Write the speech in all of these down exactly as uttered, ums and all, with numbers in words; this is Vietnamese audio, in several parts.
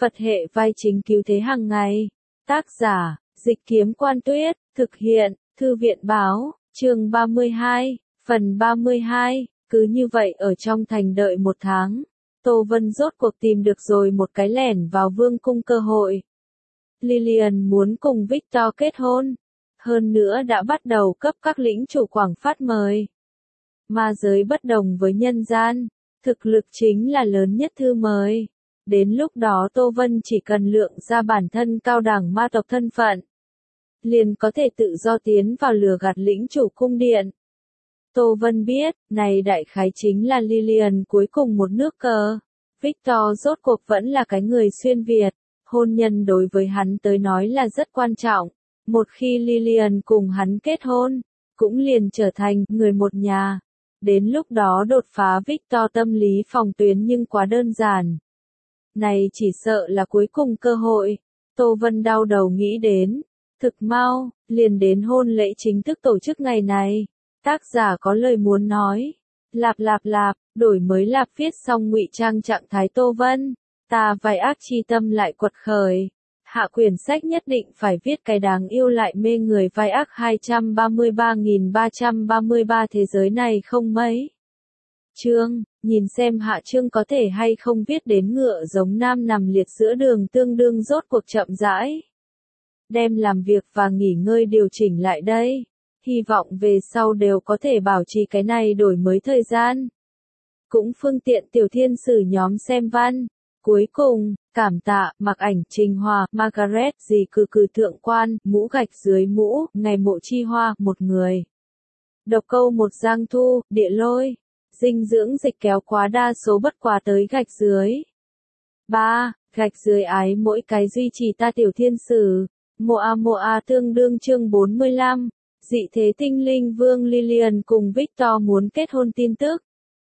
Phật hệ vai chính cứu thế hàng ngày. Tác giả, Dịch Kiếm Quan Tuyết, thực hiện, Thư viện Báo, chương ba mươi hai, phần ba mươi hai, cứ như vậy ở trong thành đợi một tháng. Tô Vân rốt cuộc tìm được rồi một cái lẻn vào vương cung cơ hội. Lillian muốn cùng Victor kết hôn, hơn nữa đã bắt đầu cấp các lĩnh chủ quảng phát mời. Ma giới bất đồng với nhân gian, thực lực chính là lớn nhất thư mời. Đến lúc đó Tô Vân chỉ cần lượng ra bản thân cao đẳng ma tộc thân phận, liền có thể tự do tiến vào lừa gạt lĩnh chủ cung điện. Tô Vân biết, này đại khái chính là Lillian cuối cùng một nước cờ. Victor rốt cuộc vẫn là cái người xuyên Việt, hôn nhân đối với hắn tới nói là rất quan trọng. Một khi Lillian cùng hắn kết hôn, cũng liền trở thành người một nhà. Đến lúc đó đột phá Victor tâm lý phòng tuyến nhưng quá đơn giản. Này chỉ sợ là cuối cùng cơ hội. Tô Vân đau đầu nghĩ đến. Thực mau, liền đến hôn lễ chính thức tổ chức ngày này. Tác giả có lời muốn nói. Lạp lạp lạp, đổi mới lạp viết xong ngụy trang trạng thái Tô Vân. Ta vai ác chi tâm lại quật khởi. Hạ quyển sách nhất định phải viết cái đáng yêu lại mê người vai ác hai trăm ba mươi ba nghìn ba trăm ba mươi ba thế giới này không mấy. Chương, nhìn xem hạ chương có thể hay không viết đến ngựa giống nam nằm liệt giữa đường tương đương rốt cuộc chậm rãi. Đem làm việc và nghỉ ngơi điều chỉnh lại đây. Hy vọng về sau đều có thể bảo trì cái này đổi mới thời gian. Cũng phương tiện tiểu thiên sử nhóm xem văn. Cuối cùng, cảm tạ, mặc ảnh, Trình Hòa, Margaret, dì cừ cừ thượng quan, mũ gạch dưới mũ, ngày mộ chi hoa, một người. Độc câu một giang thu, địa lôi. Dinh dưỡng dịch kéo quá đa số bất quá tới gạch dưới. ba. Gạch dưới ái mỗi cái duy trì ta tiểu thiên sử. Moa Moa tương đương chương bốn mươi lăm. Dị thế tinh linh vương Lillian cùng Victor muốn kết hôn tin tức.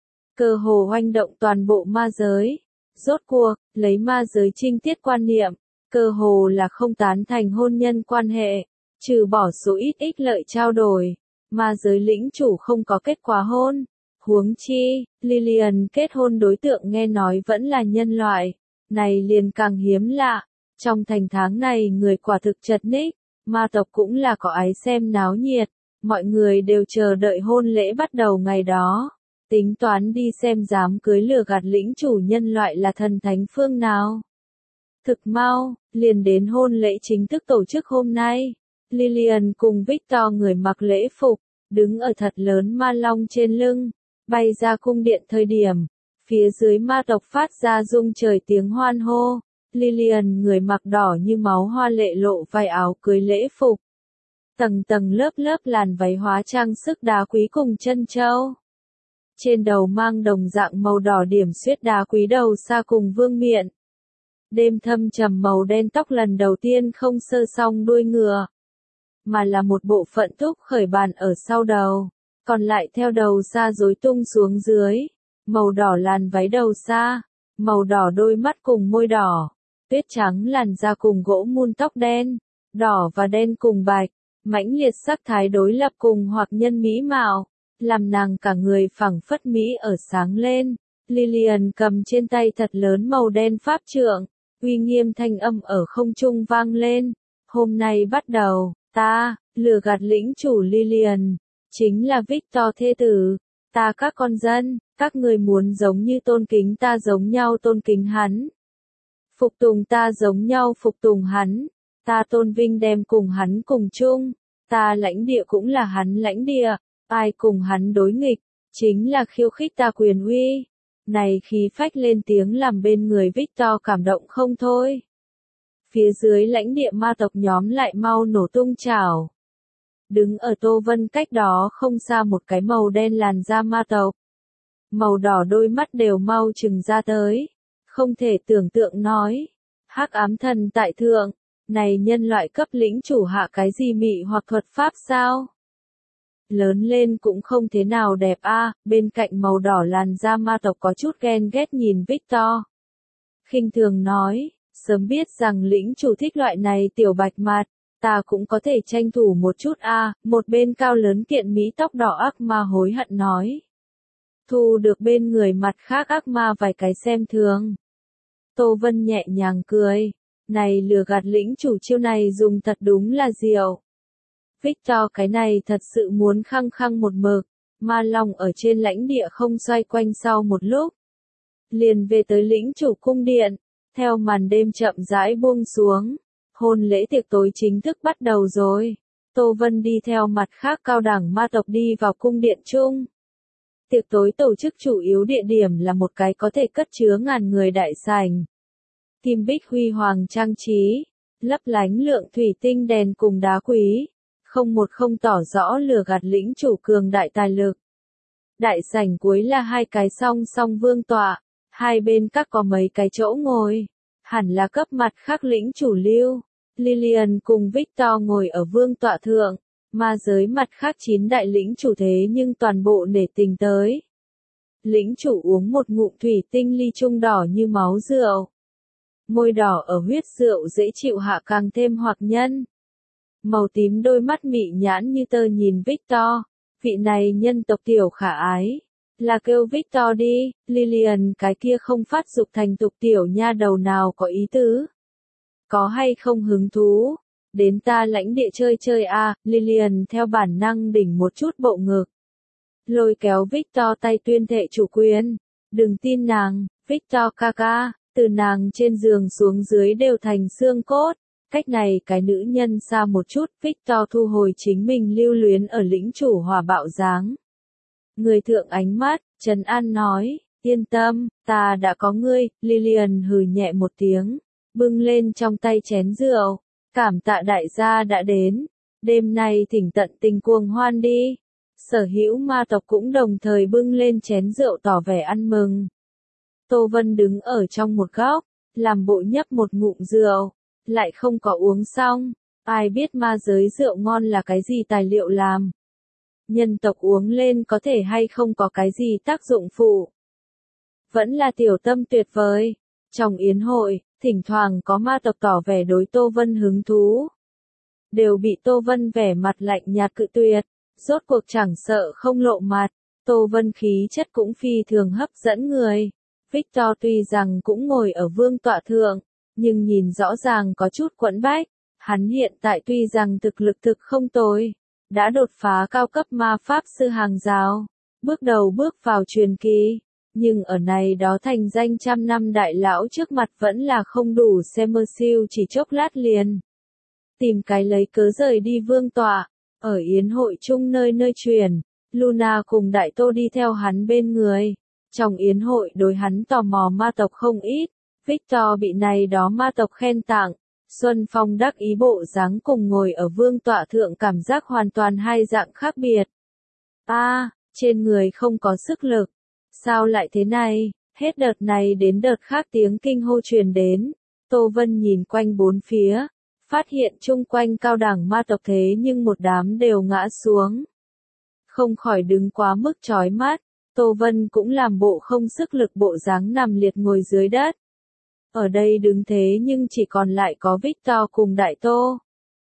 Cơ hồ hoành động toàn bộ ma giới. Rốt cuộc, lấy ma giới trinh tiết quan niệm, cơ hồ là không tán thành hôn nhân quan hệ, trừ bỏ số ít ích lợi trao đổi. Ma giới lĩnh chủ không có kết quả hôn. Huống chi, Lillian kết hôn đối tượng nghe nói vẫn là nhân loại. Này liền càng hiếm lạ. Trong thành tháng này người quả thực chật ních, ma tộc cũng là có ái xem náo nhiệt. Mọi người đều chờ đợi hôn lễ bắt đầu ngày đó. Tính toán đi xem dám cưới lừa gạt lĩnh chủ nhân loại là thần thánh phương nào. Thực mau, liền đến hôn lễ chính thức tổ chức hôm nay. Lillian cùng Victor người mặc lễ phục, đứng ở thật lớn ma long trên lưng, bay ra cung điện thời điểm. Phía dưới ma tộc phát ra rung trời tiếng hoan hô. Lillian người mặc đỏ như máu hoa lệ lộ vai áo cưới lễ phục. Tầng tầng lớp lớp làn váy hóa trang sức đá quý cùng chân châu. Trên đầu mang đồng dạng màu đỏ điểm xuyết đá quý đầu xa cùng vương miện. Đêm thâm trầm màu đen tóc lần đầu tiên không sơ song đuôi ngựa, mà là một bộ phận thúc khởi bàn ở sau đầu, còn lại theo đầu xa rối tung xuống dưới. Màu đỏ làn váy đầu xa, màu đỏ đôi mắt cùng môi đỏ, tuyết trắng làn da cùng gỗ mun tóc đen, đỏ và đen cùng bạch, mãnh liệt sắc thái đối lập cùng hoặc nhân mỹ mạo. Làm nàng cả người phẳng phất mỹ ở sáng lên. Lillian cầm trên tay thật lớn màu đen pháp trượng, uy nghiêm thanh âm ở không trung vang lên. Hôm nay bắt đầu, ta, lừa gạt lĩnh chủ Lillian, chính là Victor thê tử. Ta các con dân, các người muốn giống như tôn kính ta giống nhau tôn kính hắn. Phục tùng ta giống nhau phục tùng hắn. Ta tôn vinh đem cùng hắn cùng chung. Ta lãnh địa cũng là hắn lãnh địa. Ai cùng hắn đối nghịch, chính là khiêu khích ta quyền uy. Này khí phách lên tiếng làm bên người Victor cảm động không thôi. Phía dưới lãnh địa ma tộc nhóm lại mau nổ tung chảo. Đứng ở Tô Vân cách đó không xa một cái màu đen làn da ma tộc. Màu đỏ đôi mắt đều mau trừng ra tới. Không thể tưởng tượng nói. Hắc ám thần tại thượng, này nhân loại cấp lĩnh chủ hạ cái gì mị hoặc thuật pháp sao? Lớn lên cũng không thế nào đẹp a. À, bên cạnh màu đỏ làn da ma tộc có chút ghen ghét nhìn Victor. Khinh thường nói, sớm biết rằng lĩnh chủ thích loại này tiểu bạch mặt, ta cũng có thể tranh thủ một chút a. À, một bên cao lớn kiện mỹ tóc đỏ ác ma hối hận nói. Thu được bên người mặt khác ác ma vài cái xem thường. Tô Vân nhẹ nhàng cười. Này lừa gạt lĩnh chủ chiêu này dùng thật đúng là diệu. Victor cái này thật sự muốn khăng khăng một mực. Ma Long ở trên lãnh địa không xoay quanh sau một lúc. Liền về tới lĩnh chủ cung điện. Theo màn đêm chậm rãi buông xuống. Hôn lễ tiệc tối chính thức bắt đầu rồi. Tô Vân đi theo mặt khác cao đẳng ma tộc đi vào cung điện chung. Tiệc tối tổ chức chủ yếu địa điểm là một cái có thể cất chứa ngàn người đại sảnh. Kim bích huy hoàng trang trí, lấp lánh lượng thủy tinh đèn cùng đá quý, không một không tỏ rõ lừa gạt lĩnh chủ cường đại tài lực. Đại sảnh cuối là hai cái song song vương tọa, hai bên các có mấy cái chỗ ngồi, hẳn là cấp mặt khác lĩnh chủ lưu. Lillian cùng Victor ngồi ở vương tọa thượng, ma giới mặt khác chín đại lĩnh chủ thế nhưng toàn bộ nể tình tới. Lĩnh chủ uống một ngụm thủy tinh ly chung đỏ như máu rượu. Môi đỏ ở huyết rượu dễ chịu hạ càng thêm hoặc nhân. Màu tím đôi mắt mị nhãn như tơ nhìn Victor, vị này nhân tộc tiểu khả ái. Là kêu Victor đi, Lillian cái kia không phát dục thành tục tiểu nha đầu nào có ý tứ. Có hay không hứng thú? Đến ta lãnh địa chơi chơi a, à, Lillian theo bản năng đỉnh một chút bộ ngực. Lôi kéo Victor tay tuyên thệ chủ quyền. Đừng tin nàng, Victor ca ca, từ nàng trên giường xuống dưới đều thành xương cốt. Cách này cái nữ nhân xa một chút, Victor thu hồi chính mình lưu luyến ở lĩnh chủ hòa bạo dáng. Người thượng ánh mắt, trấn an nói, yên tâm, ta đã có ngươi, Lillian hừ nhẹ một tiếng, bưng lên trong tay chén rượu, cảm tạ đại gia đã đến, đêm nay thỉnh tận tình cuồng hoan đi. Sở hữu ma tộc cũng đồng thời bưng lên chén rượu tỏ vẻ ăn mừng. Tô Vân đứng ở trong một góc, làm bộ nhấp một ngụm rượu, lại không có uống xong, ai biết ma giới rượu ngon là cái gì tài liệu làm. Nhân tộc uống lên có thể hay không có cái gì tác dụng phụ. Vẫn là tiểu tâm tuyệt vời. Trong yến hội, thỉnh thoảng có ma tộc tỏ vẻ đối Tô Vân hứng thú. Đều bị Tô Vân vẻ mặt lạnh nhạt cự tuyệt, rốt cuộc chẳng sợ không lộ mặt. Tô Vân khí chất cũng phi thường hấp dẫn người. Victor tuy rằng cũng ngồi ở vương tọa thượng, nhưng nhìn rõ ràng có chút quẫn bách. Hắn hiện tại tuy rằng thực lực thực không tồi, đã đột phá cao cấp ma pháp sư hàng rào, bước đầu bước vào truyền kỳ, nhưng ở này đó thành danh trăm năm đại lão trước mặt vẫn là không đủ xem mơ siêu chỉ chốc lát liền. Tìm cái lấy cớ rời đi vương tọa, ở yến hội chung nơi nơi truyền, Luna cùng đại tô đi theo hắn bên người. Trong yến hội đối hắn tò mò ma tộc không ít, Victor bị này đó ma tộc khen tặng. Xuân Phong đắc ý bộ dáng cùng ngồi ở vương tọa thượng cảm giác hoàn toàn hai dạng khác biệt. A, à, trên người không có sức lực. Sao lại thế này? Hết đợt này đến đợt khác tiếng kinh hô truyền đến. Tô Vân nhìn quanh bốn phía, phát hiện chung quanh cao đẳng ma tộc thế nhưng một đám đều ngã xuống. Không khỏi đứng quá mức chói mắt, Tô Vân cũng làm bộ không sức lực bộ dáng nằm liệt ngồi dưới đất. Ở đây đứng thế nhưng chỉ còn lại có Victor cùng Đại Tô.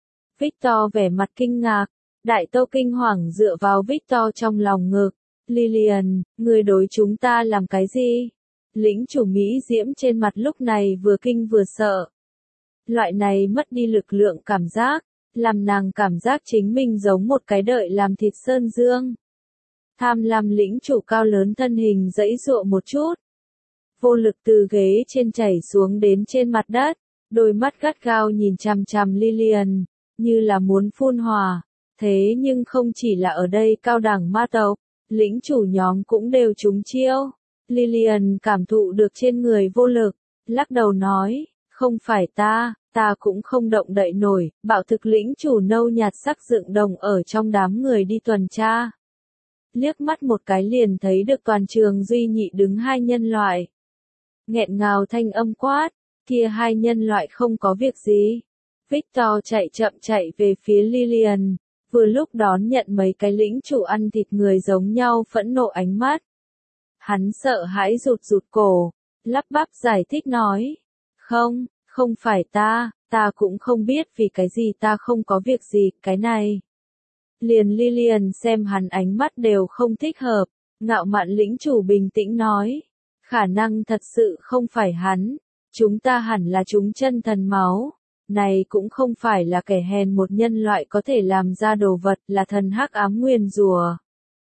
Victor vẻ mặt kinh ngạc, Đại Tô kinh hoàng dựa vào Victor trong lòng ngực. Lillian, người đối chúng ta làm cái gì? Lĩnh chủ Mỹ diễm trên mặt lúc này vừa kinh vừa sợ. Loại này mất đi lực lượng cảm giác, làm nàng cảm giác chính mình giống một cái đợi làm thịt sơn dương. Tham lam lĩnh chủ cao lớn thân hình dãy dụa một chút. Vô lực từ ghế trên chảy xuống đến trên mặt đất, đôi mắt gắt gao nhìn chằm chằm Lillian, như là muốn phun hỏa. Thế nhưng không chỉ là ở đây cao đẳng ma tộc, lĩnh chủ nhóm cũng đều trúng chiêu. Lillian cảm thụ được trên người vô lực, lắc đầu nói, không phải ta, ta cũng không động đậy nổi. Bạo thực lĩnh chủ nâu nhạt sắc dựng đồng ở trong đám người đi tuần tra. Liếc mắt một cái liền thấy được toàn trường duy nhị đứng hai nhân loại. Nghẹn ngào thanh âm quát, kia hai nhân loại không có việc gì. Victor chạy chậm chạy về phía Lillian, vừa lúc đón nhận mấy cái lĩnh chủ ăn thịt người giống nhau phẫn nộ ánh mắt. Hắn sợ hãi rụt rụt cổ, lắp bắp giải thích nói, không, không phải ta, ta cũng không biết vì cái gì ta không có việc gì, cái này. Liền Lillian xem hắn ánh mắt đều không thích hợp, ngạo mạn lĩnh chủ bình tĩnh nói. Khả năng thật sự không phải hắn, Chúng ta hẳn là chúng chân thần máu. Này cũng không phải là kẻ hèn một nhân loại có thể làm ra đồ vật, là thần hắc ám nguyền rủa.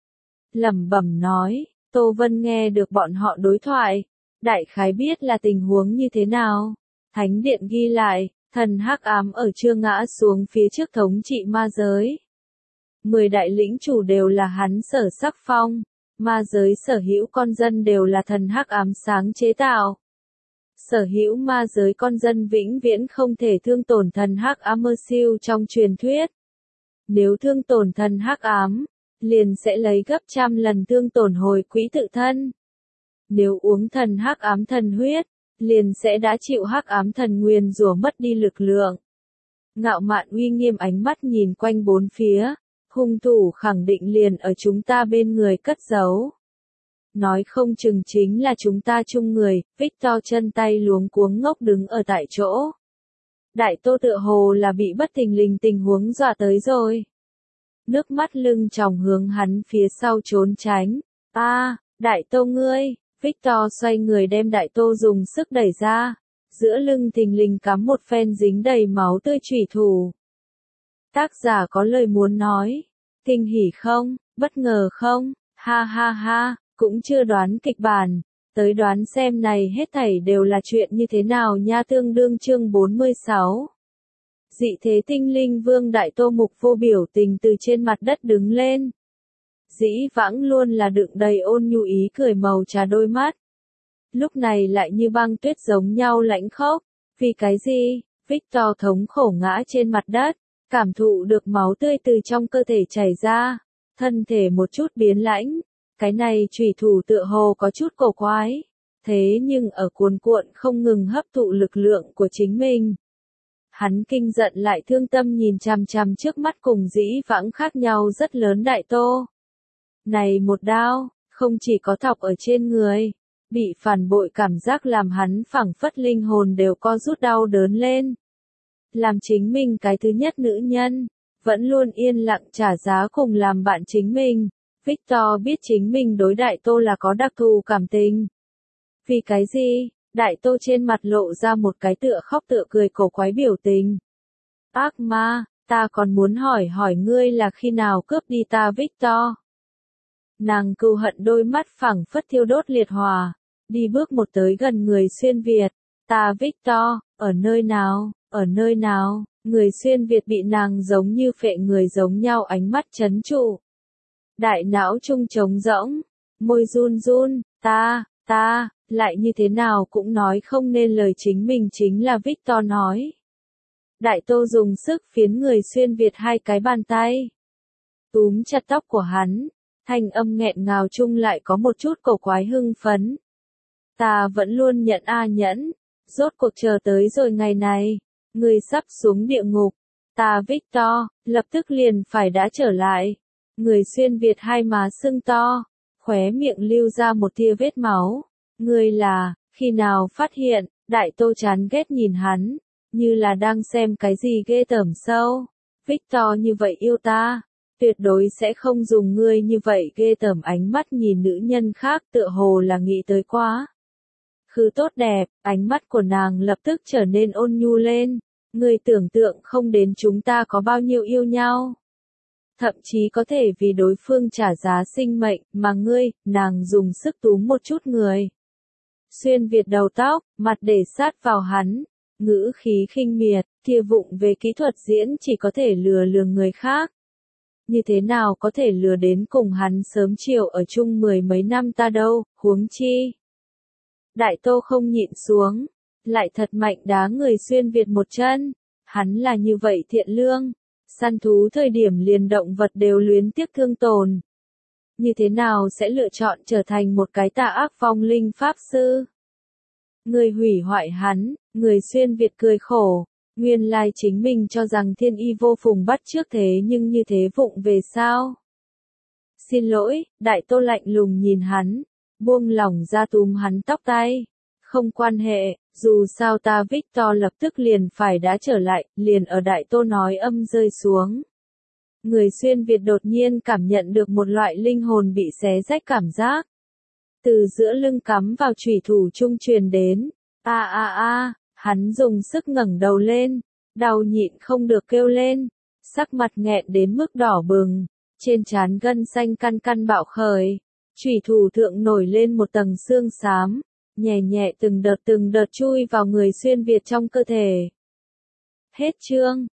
Lẩm bẩm nói, Tô Vân nghe được bọn họ đối thoại, đại khái biết là tình huống như thế nào. Thánh điện ghi lại, thần hắc ám ở chưa ngã xuống phía trước thống trị ma giới. Mười đại lĩnh chủ đều là hắn Sở Sắc Phong, ma giới sở hữu con dân đều là thần hắc ám sáng chế tạo. Sở hữu ma giới con dân vĩnh viễn không thể thương tổn thần hắc ám mơ siêu trong truyền thuyết. Nếu thương tổn thần hắc ám, liền sẽ lấy gấp trăm lần thương tổn hồi quỹ tự thân. Nếu uống thần hắc ám thần huyết, liền sẽ đã chịu hắc ám thần nguyền rủa mất đi lực lượng. Ngạo mạn uy nghiêm ánh mắt nhìn quanh bốn phía, hung thủ khẳng định liền ở chúng ta bên người cất giấu. Nói không chừng chính là chúng ta chung người, Victor chân tay luống cuống ngốc đứng ở tại chỗ. Đại Tô tựa hồ là bị bất thình lình tình huống dọa tới rồi. Nước mắt lưng tròng hướng hắn phía sau trốn tránh. A, à, Đại Tô ngươi, Victor xoay người đem Đại Tô dùng sức đẩy ra. Giữa lưng thình lình cắm một phen dính đầy máu tươi chủy thủ. Tác giả có lời muốn nói. Kinh hỉ không, bất ngờ không, ha ha ha, cũng chưa đoán kịch bản. Tới đoán xem này hết thảy đều là chuyện như thế nào nha. Tương đương chương bốn mươi sáu. Dị thế tinh linh vương Đại Tô Mục vô biểu tình từ trên mặt đất đứng lên. Dĩ vãng luôn là đựng đầy ôn nhu ý cười màu trà đôi mắt. Lúc này lại như băng tuyết giống nhau lãnh khốc. Vì cái gì? Victor thống khổ ngã trên mặt đất, cảm thụ được máu tươi từ trong cơ thể chảy ra, thân thể một chút biến lãnh. Cái này chủy thủ tựa hồ có chút cổ quái, thế nhưng ở cuồn cuộn không ngừng hấp thụ lực lượng của chính mình. Hắn kinh giận lại thương tâm nhìn chằm chằm trước mắt cùng dĩ vãng khác nhau rất lớn Đại Tô. Này một đao, không chỉ có thọc ở trên người, bị phản bội cảm giác làm hắn phảng phất linh hồn đều co rút đau đớn lên. Làm chính mình cái thứ nhất nữ nhân, vẫn luôn yên lặng trả giá cùng làm bạn chính mình. Victor biết chính mình đối Đại Tô là có đặc thù cảm tình. Vì cái gì? Đại Tô trên mặt lộ ra một cái tựa khóc tựa cười cổ quái biểu tình. Ác ma, ta còn muốn hỏi hỏi ngươi là khi nào cướp đi ta Victor. Nàng cừu hận đôi mắt phẳng phất thiêu đốt liệt hỏa, đi bước một tới gần người xuyên Việt. Ta Victor, ở nơi nào, ở nơi nào, người xuyên Việt bị nàng giống như phệ người giống nhau ánh mắt chấn trụ. Đại não trung trống rỗng, môi run run, ta, ta, lại như thế nào cũng nói không nên lời chính mình chính là Victor nói. Đại Tô dùng sức phiến người xuyên Việt hai cái bàn tay. Túm chặt tóc của hắn, thanh âm nghẹn ngào chung lại có một chút cổ quái hưng phấn. Ta vẫn luôn nhận a nhẫn, rốt cuộc chờ tới rồi ngày này, người sắp xuống địa ngục. Ta Victor, lập tức liền phải đã trở lại. Người xuyên Việt hai má sưng to, khóe miệng lưu ra một tia vết máu. Ngươi là, khi nào phát hiện? Đại Tô chán ghét nhìn hắn, như là đang xem cái gì ghê tởm sâu. Victor như vậy yêu ta, tuyệt đối sẽ không dùng ngươi như vậy ghê tởm ánh mắt nhìn nữ nhân khác tựa hồ là nghĩ tới quá. Khứ tốt đẹp, ánh mắt của nàng lập tức trở nên ôn nhu lên. Ngươi tưởng tượng không đến chúng ta có bao nhiêu yêu nhau. Thậm chí có thể vì đối phương trả giá sinh mệnh, mà ngươi, nàng dùng sức túm một chút người. Xuyên Việt đầu tóc, mặt để sát vào hắn, ngữ khí khinh miệt, kia vụng về kỹ thuật diễn chỉ có thể lừa lừa người khác. Như thế nào có thể lừa đến cùng hắn sớm chiều ở chung mười mấy năm ta đâu, huống chi. Đại Tô không nhịn xuống, lại thật mạnh đá người xuyên Việt một chân, hắn là như vậy thiện lương. Săn thú thời điểm liền động vật đều luyến tiếc thương tồn. Như thế nào sẽ lựa chọn trở thành một cái tà ác vong linh pháp sư? Người hủy hoại hắn, người xuyên Việt cười khổ. Nguyên lai chính mình cho rằng thiên y vô phùng bắt trước thế nhưng như thế vụng về sao? Xin lỗi, Đại Tô lạnh lùng nhìn hắn, buông lỏng ra túm hắn tóc tay. Không quan hệ, dù sao ta Victor lập tức liền phải đã trở lại, liền ở Đại Tô nói âm rơi xuống. Người xuyên Việt đột nhiên cảm nhận được một loại linh hồn bị xé rách cảm giác. Từ giữa lưng cắm vào chủy thủ trung truyền đến, A a a, hắn dùng sức ngẩng đầu lên, đau nhịn không được kêu lên, sắc mặt nghẹn đến mức đỏ bừng, trên trán gân xanh căn căn bạo khởi, chủy thủ thượng nổi lên một tầng xương xám, nhẹ nhẹ từng đợt từng đợt chui vào người xuyên việt trong cơ thể. Hết chương.